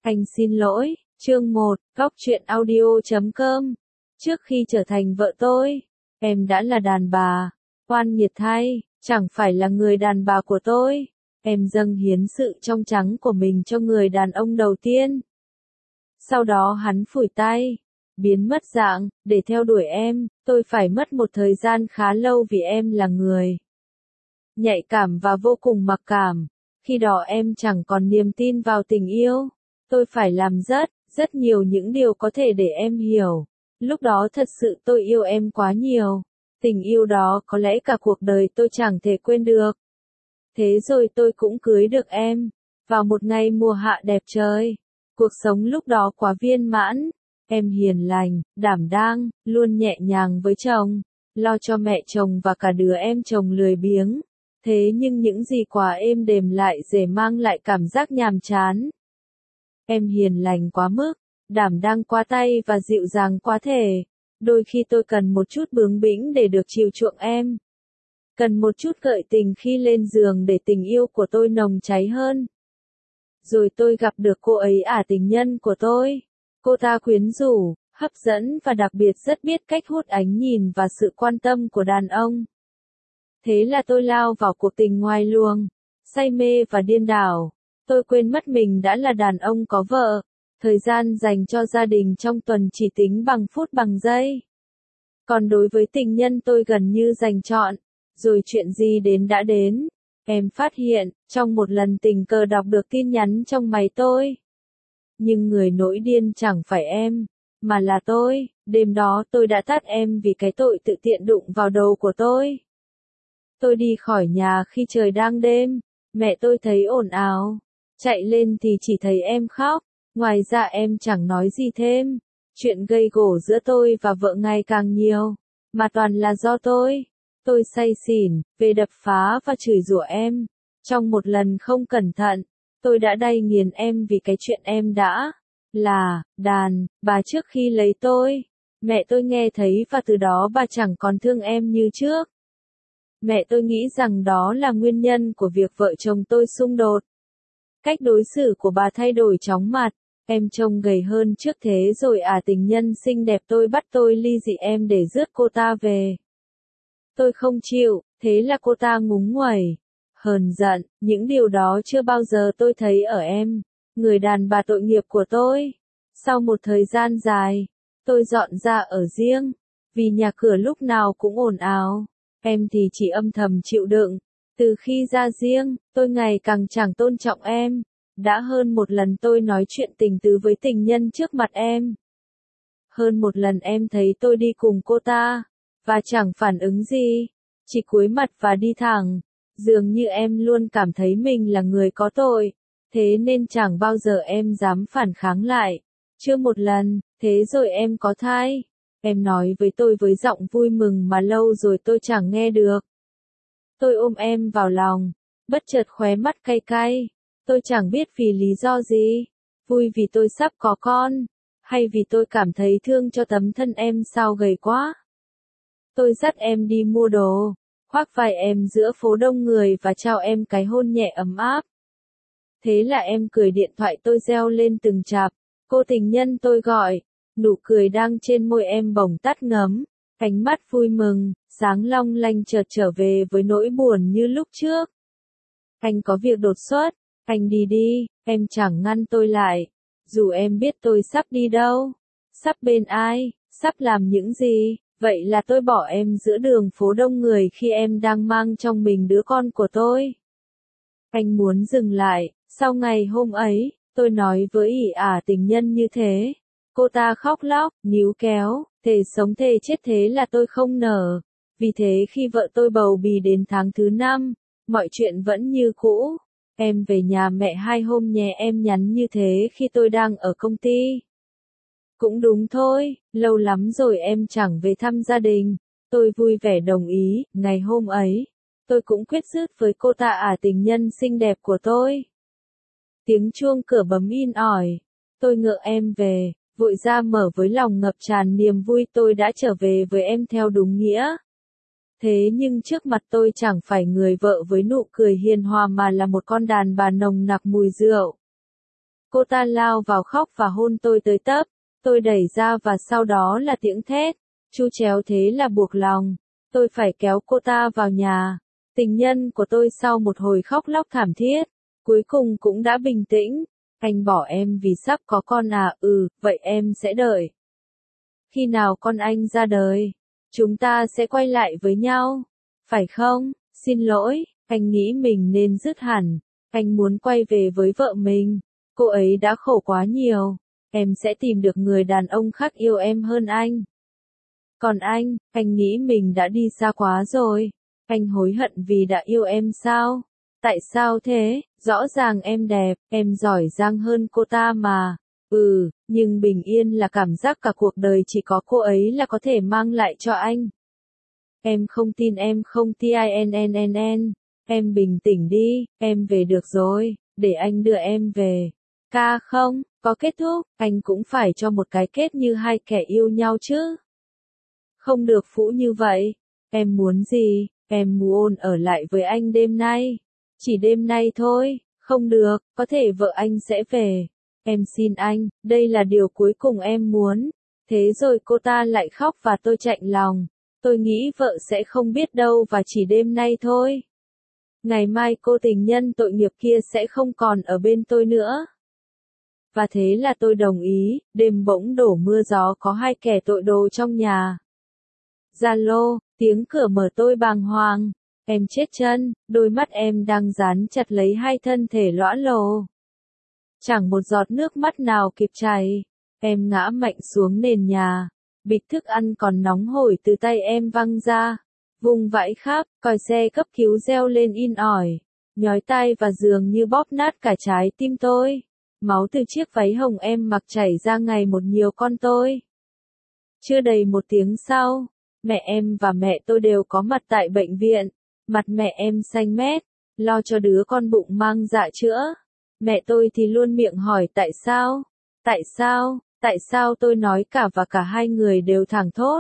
Anh xin lỗi, chương 1, góc truyện audio.com. Trước khi trở thành vợ tôi, em đã là đàn bà. Oan nghiệt thay, chẳng phải là người đàn bà của tôi. Em dâng hiến sự trong trắng của mình cho người đàn ông đầu tiên. Sau đó hắn phủi tay, biến mất dạng, để theo đuổi em, tôi phải mất một thời gian khá lâu vì em là người nhạy cảm và vô cùng mặc cảm. Khi đó em chẳng còn niềm tin vào tình yêu. Tôi phải làm rất nhiều những điều có thể để em hiểu. Lúc đó thật sự tôi yêu em quá nhiều. Tình yêu đó có lẽ cả cuộc đời tôi chẳng thể quên được. Thế rồi tôi cũng cưới được em. Vào một ngày mùa hạ đẹp trời. Cuộc sống lúc đó quá viên mãn. Em hiền lành, đảm đang, luôn nhẹ nhàng với chồng. Lo cho mẹ chồng và cả đứa em chồng lười biếng. Thế nhưng những gì quá êm đềm lại dễ mang lại cảm giác nhàm chán. Em hiền lành quá mức, đảm đang quá tay và dịu dàng quá thể. Đôi khi tôi cần một chút bướng bỉnh để được chiều chuộng em. Cần một chút gợi tình khi lên giường để tình yêu của tôi nồng cháy hơn. Rồi tôi gặp được cô ấy, tình nhân của tôi. Cô ta quyến rũ, hấp dẫn và đặc biệt rất biết cách hút ánh nhìn và sự quan tâm của đàn ông. Thế là tôi lao vào cuộc tình ngoài luồng, say mê và điên đảo. Tôi quên mất mình đã là đàn ông có vợ. Thời gian dành cho gia đình trong tuần chỉ tính bằng phút bằng giây. Còn đối với tình nhân tôi gần như dành trọn. Rồi chuyện gì đến đã đến. Em phát hiện, trong một lần tình cờ đọc được tin nhắn trong máy tôi. Nhưng người nổi điên chẳng phải em, mà là tôi. Đêm đó tôi đã tát em vì cái tội tự tiện đụng vào đầu của tôi. Tôi đi khỏi nhà khi trời đang đêm. Mẹ tôi thấy ồn ào. Chạy lên thì chỉ thấy em khóc. Ngoài ra em chẳng nói gì thêm. Chuyện gây gổ giữa tôi và vợ ngày càng nhiều. Mà toàn là do tôi. Tôi say xỉn, về đập phá và chửi rủa em. Trong một lần không cẩn thận, tôi đã đay nghiền em vì cái chuyện em đã là đàn bà trước khi lấy tôi. Mẹ tôi nghe thấy và từ đó bà chẳng còn thương em như trước. Mẹ tôi nghĩ rằng đó là nguyên nhân của việc vợ chồng tôi xung đột. Cách đối xử của bà thay đổi chóng mặt. Em trông gầy hơn trước thế rồi tình nhân xinh đẹp tôi bắt tôi ly dị em để rước cô ta về. Tôi không chịu, thế là cô ta ngúng nguẩy, hờn giận, những điều đó chưa bao giờ tôi thấy ở em, người đàn bà tội nghiệp của tôi. Sau một thời gian dài, tôi dọn ra ở riêng, vì nhà cửa lúc nào cũng ồn ào, em thì chỉ âm thầm chịu đựng. Từ khi ra riêng, tôi ngày càng chẳng tôn trọng em. Đã hơn một lần tôi nói chuyện tình tứ với tình nhân trước mặt em. Hơn một lần em thấy tôi đi cùng cô ta, và chẳng phản ứng gì, chỉ cúi mặt và đi thẳng. Dường như em luôn cảm thấy mình là người có tội, thế nên chẳng bao giờ em dám phản kháng lại. Chưa một lần, thế rồi em có thai. Em nói với tôi với giọng vui mừng mà lâu rồi tôi chẳng nghe được. Tôi ôm em vào lòng, bất chợt khóe mắt cay cay. Tôi chẳng biết vì lý do gì. Vui vì tôi sắp có con, hay vì tôi cảm thấy thương cho tấm thân em sao gầy quá. Tôi dắt em đi mua đồ, khoác vai em giữa phố đông người và trao em cái hôn nhẹ ấm áp. Thế là em cười, điện thoại tôi reo lên từng chạp. Cô tình nhân tôi gọi, nụ cười đang trên môi em bỗng tắt ngấm. Ánh mắt vui mừng, sáng long lanh chợt trở về với nỗi buồn như lúc trước. Anh có việc đột xuất, anh đi đi, em chẳng ngăn tôi lại. Dù em biết tôi sắp đi đâu, sắp bên ai, sắp làm những gì. Vậy là tôi bỏ em giữa đường phố đông người khi em đang mang trong mình đứa con của tôi. Anh muốn dừng lại, sau ngày hôm ấy, tôi nói với tình nhân như thế. Cô ta khóc lóc, níu kéo, thề sống thề chết thế là tôi không nở. Vì thế khi vợ tôi bầu bì đến tháng thứ 5, mọi chuyện vẫn như cũ. Em về nhà mẹ 2 hôm nhé, em nhắn như thế khi tôi đang ở công ty. Cũng đúng thôi, lâu lắm rồi em chẳng về thăm gia đình. Tôi vui vẻ đồng ý. Ngày hôm ấy, tôi cũng quyết dứt với cô ta, tình nhân xinh đẹp của tôi. Tiếng chuông cửa bấm in ỏi. Tôi ngỡ em về, vội ra mở với lòng ngập tràn niềm vui. Tôi đã trở về với em theo đúng nghĩa. Thế nhưng trước mặt tôi chẳng phải người vợ với nụ cười hiền hòa mà là một con đàn bà nồng nặc mùi rượu. Cô ta lao vào khóc và hôn tôi tới tấp. Tôi đẩy ra và sau đó là tiếng thét. Chu chéo thế là buộc lòng. Tôi phải kéo cô ta vào nhà. Tình nhân của tôi sau một hồi khóc lóc thảm thiết, cuối cùng cũng đã bình tĩnh. Anh bỏ em vì sắp có con à? Ừ, vậy em sẽ đợi. Khi nào con anh ra đời, chúng ta sẽ quay lại với nhau. Phải không? Xin lỗi, anh nghĩ mình nên dứt hẳn. Anh muốn quay về với vợ mình. Cô ấy đã khổ quá nhiều. Em sẽ tìm được người đàn ông khác yêu em hơn anh. Còn anh nghĩ mình đã đi xa quá rồi. Anh hối hận vì đã yêu em sao? Tại sao thế? Rõ ràng em đẹp, em giỏi giang hơn cô ta mà. Ừ, nhưng bình yên là cảm giác cả cuộc đời chỉ có cô ấy là có thể mang lại cho anh. Em không tin, em không tin. Em bình tĩnh đi, em về được rồi, để anh đưa em về. Ca không, có kết thúc, anh cũng phải cho một cái kết như hai kẻ yêu nhau chứ. Không được phũ như vậy. Em muốn gì? Em muốn ở lại với anh đêm nay. Chỉ đêm nay thôi. Không được, có thể vợ anh sẽ về. Em xin anh, đây là điều cuối cùng em muốn. Thế rồi cô ta lại khóc và tôi chạnh lòng. Tôi nghĩ vợ sẽ không biết đâu và chỉ đêm nay thôi. Ngày mai cô tình nhân tội nghiệp kia sẽ không còn ở bên tôi nữa. Và thế là tôi đồng ý. Đêm bỗng đổ mưa gió, có hai kẻ tội đồ trong nhà. Zalo, tiếng cửa mở, tôi bàng hoàng. Em chết chân, đôi mắt em đang dán chặt lấy hai thân thể lõa lồ. Chẳng một giọt nước mắt nào kịp chảy. Em ngã mạnh xuống nền nhà. Bịch thức ăn còn nóng hổi từ tay em văng ra. Vùng vãi khắp, còi xe cấp cứu reo lên in ỏi. Nhói tai và dường như bóp nát cả trái tim tôi. Máu từ chiếc váy hồng em mặc chảy ra ngày một nhiều con tôi. Chưa đầy một tiếng sau, mẹ em và mẹ tôi đều có mặt tại bệnh viện. Mặt mẹ em xanh mét, lo cho đứa con bụng mang dạ chữa. Mẹ tôi thì luôn miệng hỏi tại sao? Tại sao tôi nói cả và cả hai người đều thảng thốt.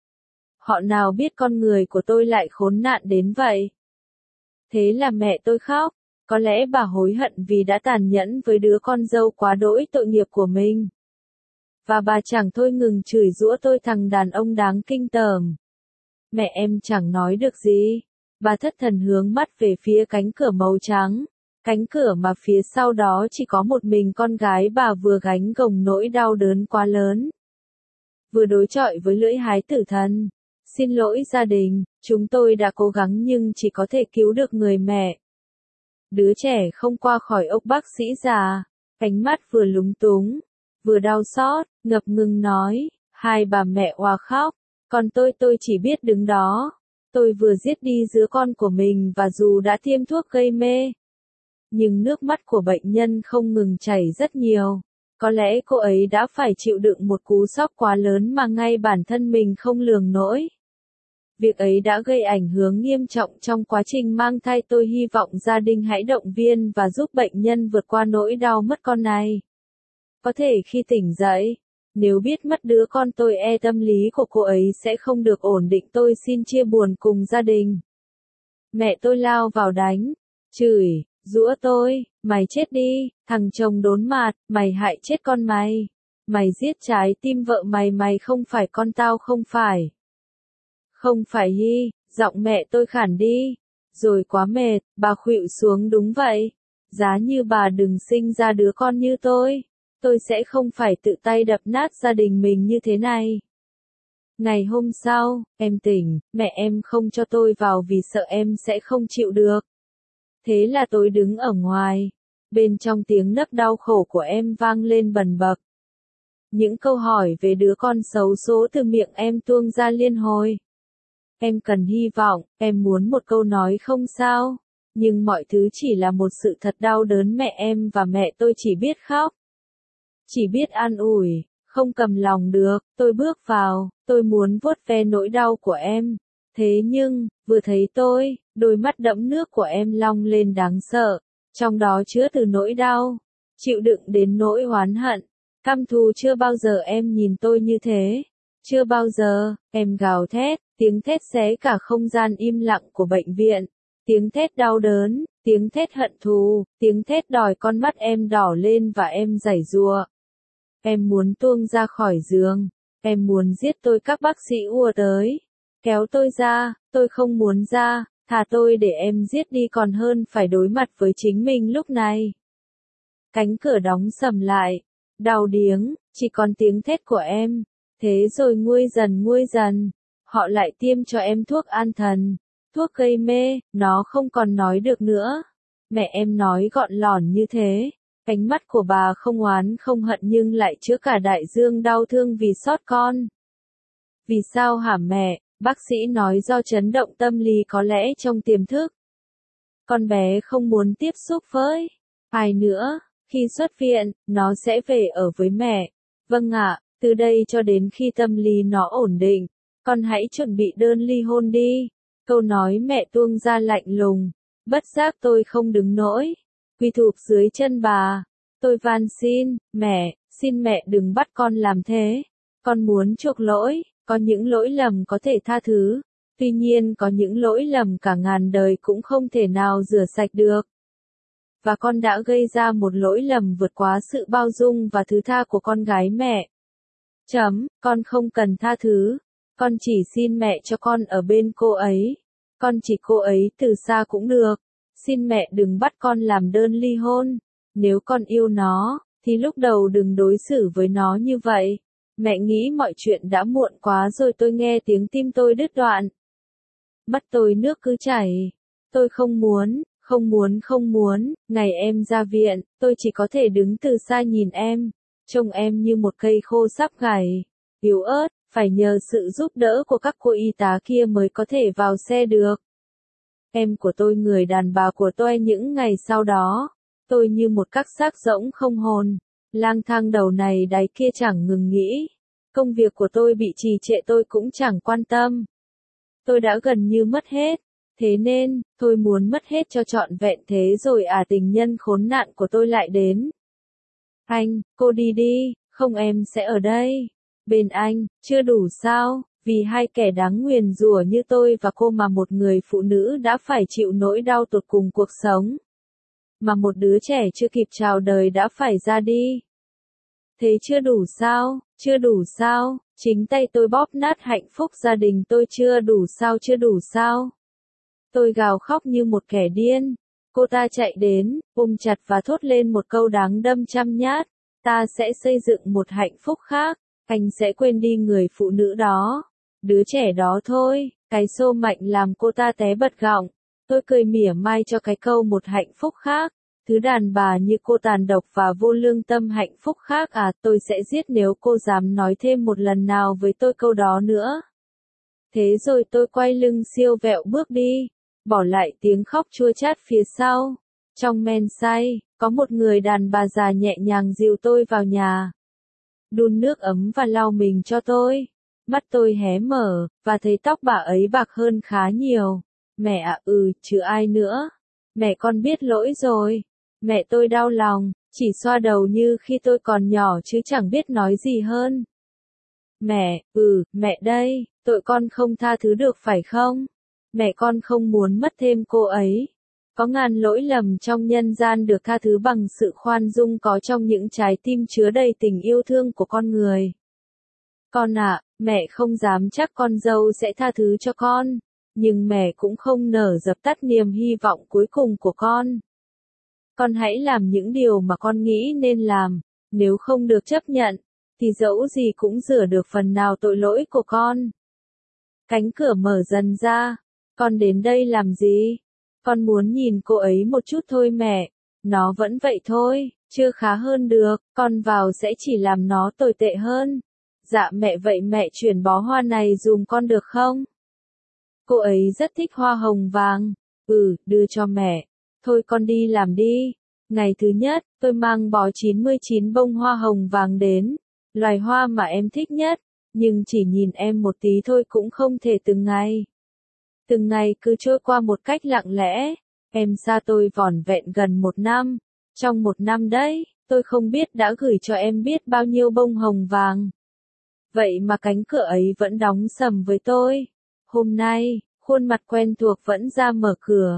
Họ nào biết con người của tôi lại khốn nạn đến vậy. Thế là mẹ tôi khóc. Có lẽ bà hối hận vì đã tàn nhẫn với đứa con dâu quá đỗi tội nghiệp của mình. Và bà chẳng thôi ngừng chửi giũa tôi, thằng đàn ông đáng kinh tởm. Mẹ em chẳng nói được gì. Bà thất thần hướng mắt về phía cánh cửa màu trắng. Cánh cửa mà phía sau đó chỉ có một mình con gái bà, vừa gánh gồng nỗi đau đớn quá lớn, vừa đối chọi với lưỡi hái tử thần. Xin lỗi gia đình, chúng tôi đã cố gắng nhưng chỉ có thể cứu được người mẹ. Đứa trẻ không qua khỏi ốc bác sĩ già. Ánh mắt vừa lúng túng, vừa đau xót, ngập ngừng nói. Hai bà mẹ òa khóc. Còn tôi chỉ biết đứng đó. Tôi vừa giết đi đứa con của mình và dù đã tiêm thuốc gây mê, nhưng nước mắt của bệnh nhân không ngừng chảy rất nhiều. Có lẽ cô ấy đã phải chịu đựng một cú sốc quá lớn mà ngay bản thân mình không lường nổi. Việc ấy đã gây ảnh hưởng nghiêm trọng trong quá trình mang thai. Tôi hy vọng gia đình hãy động viên và giúp bệnh nhân vượt qua nỗi đau mất con này. Có thể khi tỉnh dậy, nếu biết mất đứa con tôi tâm lý của cô ấy sẽ không được ổn định. Tôi xin chia buồn cùng gia đình. Mẹ tôi lao vào đánh, chửi, giũa tôi. Mày chết đi, thằng chồng đốn mặt, mày hại chết con mày. Mày giết trái tim vợ mày, mày không phải con tao không phải. Không phải hi, giọng mẹ tôi khản đi. Rồi quá mệt, bà khuỵu xuống. Đúng vậy. Giá như bà đừng sinh ra đứa con như tôi sẽ không phải tự tay đập nát gia đình mình như thế này. Ngày hôm sau, em tỉnh, mẹ em không cho tôi vào vì sợ em sẽ không chịu được. Thế là tôi đứng ở ngoài. Bên trong tiếng nấc đau khổ của em vang lên bần bật. Những câu hỏi về đứa con xấu số từ miệng em tuông ra liên hồi. Em cần hy vọng, em muốn một câu nói không sao. Nhưng mọi thứ chỉ là một sự thật đau đớn. Mẹ em và mẹ tôi chỉ biết khóc. Chỉ biết an ủi, không cầm lòng được. Tôi bước vào, tôi muốn vuốt ve nỗi đau của em. Thế nhưng, vừa thấy tôi, đôi mắt đẫm nước của em long lên đáng sợ. Trong đó chứa từ nỗi đau, chịu đựng đến nỗi oán hận, căm thù. Chưa bao giờ em nhìn tôi như thế. Chưa bao giờ, em gào thét, tiếng thét xé cả không gian im lặng của bệnh viện. Tiếng thét đau đớn, tiếng thét hận thù, tiếng thét đòi con mắt em đỏ lên và em giãy giụa. Em muốn tuông ra khỏi giường, em muốn giết tôi, các bác sĩ ùa tới, kéo tôi ra, tôi không muốn ra, thà tôi để em giết đi còn hơn phải đối mặt với chính mình lúc này. Cánh cửa đóng sầm lại, đau điếng, chỉ còn tiếng thét của em, thế rồi nguôi dần, họ lại tiêm cho em thuốc an thần, thuốc gây mê, nó không còn nói được nữa. Mẹ em nói gọn lỏn như thế, ánh mắt của bà không oán không hận nhưng lại chứa cả đại dương đau thương vì xót con. Vì sao hả mẹ? Bác sĩ nói do chấn động tâm lý có lẽ trong tiềm thức. Con bé không muốn tiếp xúc với ai nữa, khi xuất viện, nó sẽ về ở với mẹ. Vâng ạ, từ đây cho đến khi tâm lý nó ổn định, con hãy chuẩn bị đơn ly hôn đi. Câu nói mẹ tuông ra lạnh lùng, bất giác tôi không đứng nổi, quỳ thụp dưới chân bà. Tôi van xin mẹ đừng bắt con làm thế. Con muốn chuộc lỗi, có những lỗi lầm có thể tha thứ, tuy nhiên có những lỗi lầm cả ngàn đời cũng không thể nào rửa sạch được. Và con đã gây ra một lỗi lầm vượt quá sự bao dung và thứ tha của con gái mẹ. Con không cần tha thứ, con chỉ xin mẹ cho con ở bên cô ấy. Con chỉ cô ấy từ xa cũng được. Xin mẹ đừng bắt con làm đơn ly hôn. Nếu con yêu nó, thì lúc đầu đừng đối xử với nó như vậy. Mẹ nghĩ mọi chuyện đã muộn quá rồi. Tôi nghe tiếng tim tôi đứt đoạn. Mắt tôi nước cứ chảy. Tôi không muốn. Ngày em ra viện, tôi chỉ có thể đứng từ xa nhìn em. Trông em như một cây khô sắp gãy, yếu ớt, phải nhờ sự giúp đỡ của các cô y tá kia mới có thể vào xe được. Em của tôi, người đàn bà của tôi, những ngày sau đó, tôi như một xác xác rỗng không hồn, lang thang đầu này đáy kia chẳng ngừng nghĩ. Công việc của tôi bị trì trệ tôi cũng chẳng quan tâm. Tôi đã gần như mất hết. Thế nên, tôi muốn mất hết cho trọn vẹn thế rồi tình nhân khốn nạn của tôi lại đến. Cô đi đi, không em sẽ ở đây. Bên anh, chưa đủ sao, vì hai kẻ đáng nguyền rủa như tôi và cô mà một người phụ nữ đã phải chịu nỗi đau tột cùng cuộc sống. Mà một đứa trẻ chưa kịp chào đời đã phải ra đi. Thế chưa đủ sao, chính tay tôi bóp nát hạnh phúc gia đình tôi, chưa đủ sao. Tôi gào khóc như một kẻ điên. Cô ta chạy đến, ôm chặt và thốt lên một câu đáng đâm trăm nhát. Ta sẽ xây dựng một hạnh phúc khác. Anh sẽ quên đi người phụ nữ đó. Đứa trẻ đó thôi. Cái xô mạnh làm cô ta té bật gọng. Tôi cười mỉa mai cho cái câu một hạnh phúc khác. Thứ đàn bà như cô tàn độc và vô lương tâm. Hạnh phúc khác tôi sẽ giết nếu cô dám nói thêm một lần nào với tôi câu đó nữa. Thế rồi tôi quay lưng siêu vẹo bước đi. Bỏ lại tiếng khóc chua chát phía sau. Trong men say, có một người đàn bà già nhẹ nhàng dìu tôi vào nhà. Đun nước ấm và lau mình cho tôi. Mắt tôi hé mở, và thấy tóc bà ấy bạc hơn khá nhiều. Mẹ chứ ai nữa. Mẹ con biết lỗi rồi. Mẹ tôi đau lòng, chỉ xoa đầu như khi tôi còn nhỏ chứ chẳng biết nói gì hơn. Mẹ đây, tội con không tha thứ được phải không? Mẹ con không muốn mất thêm cô ấy. Có ngàn lỗi lầm trong nhân gian được tha thứ bằng sự khoan dung có trong những trái tim chứa đầy tình yêu thương của con người. Con mẹ không dám chắc con dâu sẽ tha thứ cho con, nhưng mẹ cũng không nỡ dập tắt niềm hy vọng cuối cùng của con. Con hãy làm những điều mà con nghĩ nên làm, nếu không được chấp nhận, thì dẫu gì cũng rửa được phần nào tội lỗi của con. Cánh cửa mở dần ra. Con đến đây làm gì? Con muốn nhìn cô ấy một chút thôi mẹ. Nó vẫn vậy thôi, chưa khá hơn được, con vào sẽ chỉ làm nó tồi tệ hơn. Dạ mẹ, vậy mẹ chuyển bó hoa này dùm con được không? Cô ấy rất thích hoa hồng vàng. Đưa cho mẹ. Thôi con đi làm đi. Ngày thứ nhất, tôi mang bó 99 bông hoa hồng vàng đến. Loài hoa mà em thích nhất. Nhưng chỉ nhìn em một tí thôi cũng không thể từng ngày. Từng ngày cứ trôi qua một cách lặng lẽ. Em xa tôi vỏn vẹn gần 1 năm. Trong 1 năm đấy, tôi không biết đã gửi cho em biết bao nhiêu bông hồng vàng. Vậy mà cánh cửa ấy vẫn đóng sầm với tôi. Hôm nay, khuôn mặt quen thuộc vẫn ra mở cửa.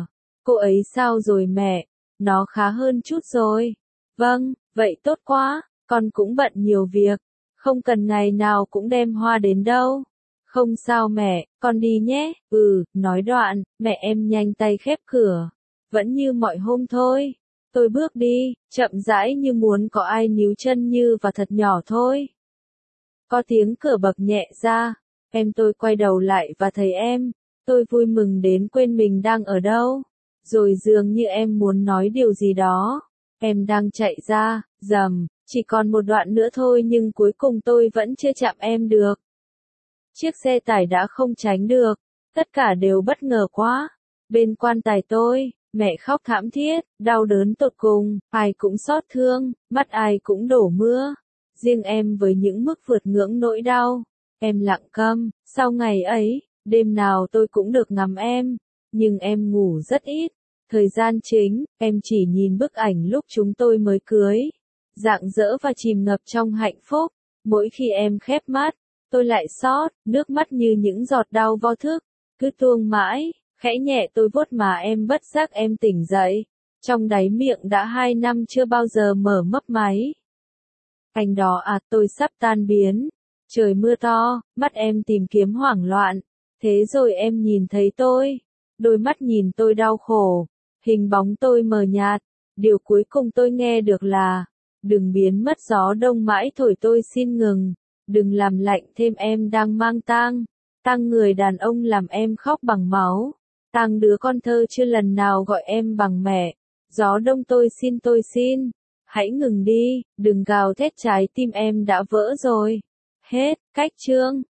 Cô ấy sao rồi mẹ? Nó khá hơn chút rồi. Vâng, vậy tốt quá, con cũng bận nhiều việc. Không cần ngày nào cũng đem hoa đến đâu. Không sao mẹ, con đi nhé. Nói đoạn, mẹ em nhanh tay khép cửa. Vẫn như mọi hôm thôi. Tôi bước đi, chậm rãi như muốn có ai níu chân như và thật nhỏ thôi. Có tiếng cửa bật nhẹ ra. Tôi quay đầu lại và thấy em. Tôi vui mừng đến quên mình đang ở đâu. Rồi dường như em muốn nói điều gì đó. Em đang chạy ra, rầm, chỉ còn một đoạn nữa thôi nhưng cuối cùng tôi vẫn chưa chạm em được. Chiếc xe tải đã không tránh được, tất cả đều bất ngờ quá. Bên quan tài tôi, mẹ khóc thảm thiết, đau đớn tột cùng, ai cũng xót thương, mắt ai cũng đổ mưa. Riêng em với những mức vượt ngưỡng nỗi đau, em lặng câm, sau ngày ấy, đêm nào tôi cũng được ngắm em, nhưng em ngủ rất ít. Thời gian chính, em chỉ nhìn bức ảnh lúc chúng tôi mới cưới, rạng rỡ và chìm ngập trong hạnh phúc. Mỗi khi em khép mắt, tôi lại xót, nước mắt như những giọt đau vô thức, cứ tuông mãi, khẽ nhẹ tôi vuốt mà em bất giác em tỉnh dậy. Trong đáy miệng đã 2 năm chưa bao giờ mở mấp máy. Anh đó tôi sắp tan biến. Trời mưa to, mắt em tìm kiếm hoảng loạn. Thế rồi em nhìn thấy tôi. Đôi mắt nhìn tôi đau khổ. Hình bóng tôi mờ nhạt. Điều cuối cùng tôi nghe được là, đừng biến mất gió đông mãi thổi tôi xin ngừng. Đừng làm lạnh thêm em đang mang tang. Tang người đàn ông làm em khóc bằng máu. Tang đứa con thơ chưa lần nào gọi em bằng mẹ. Gió đông tôi xin. Hãy ngừng đi, đừng gào thét trái tim em đã vỡ rồi. Hết, cách chương.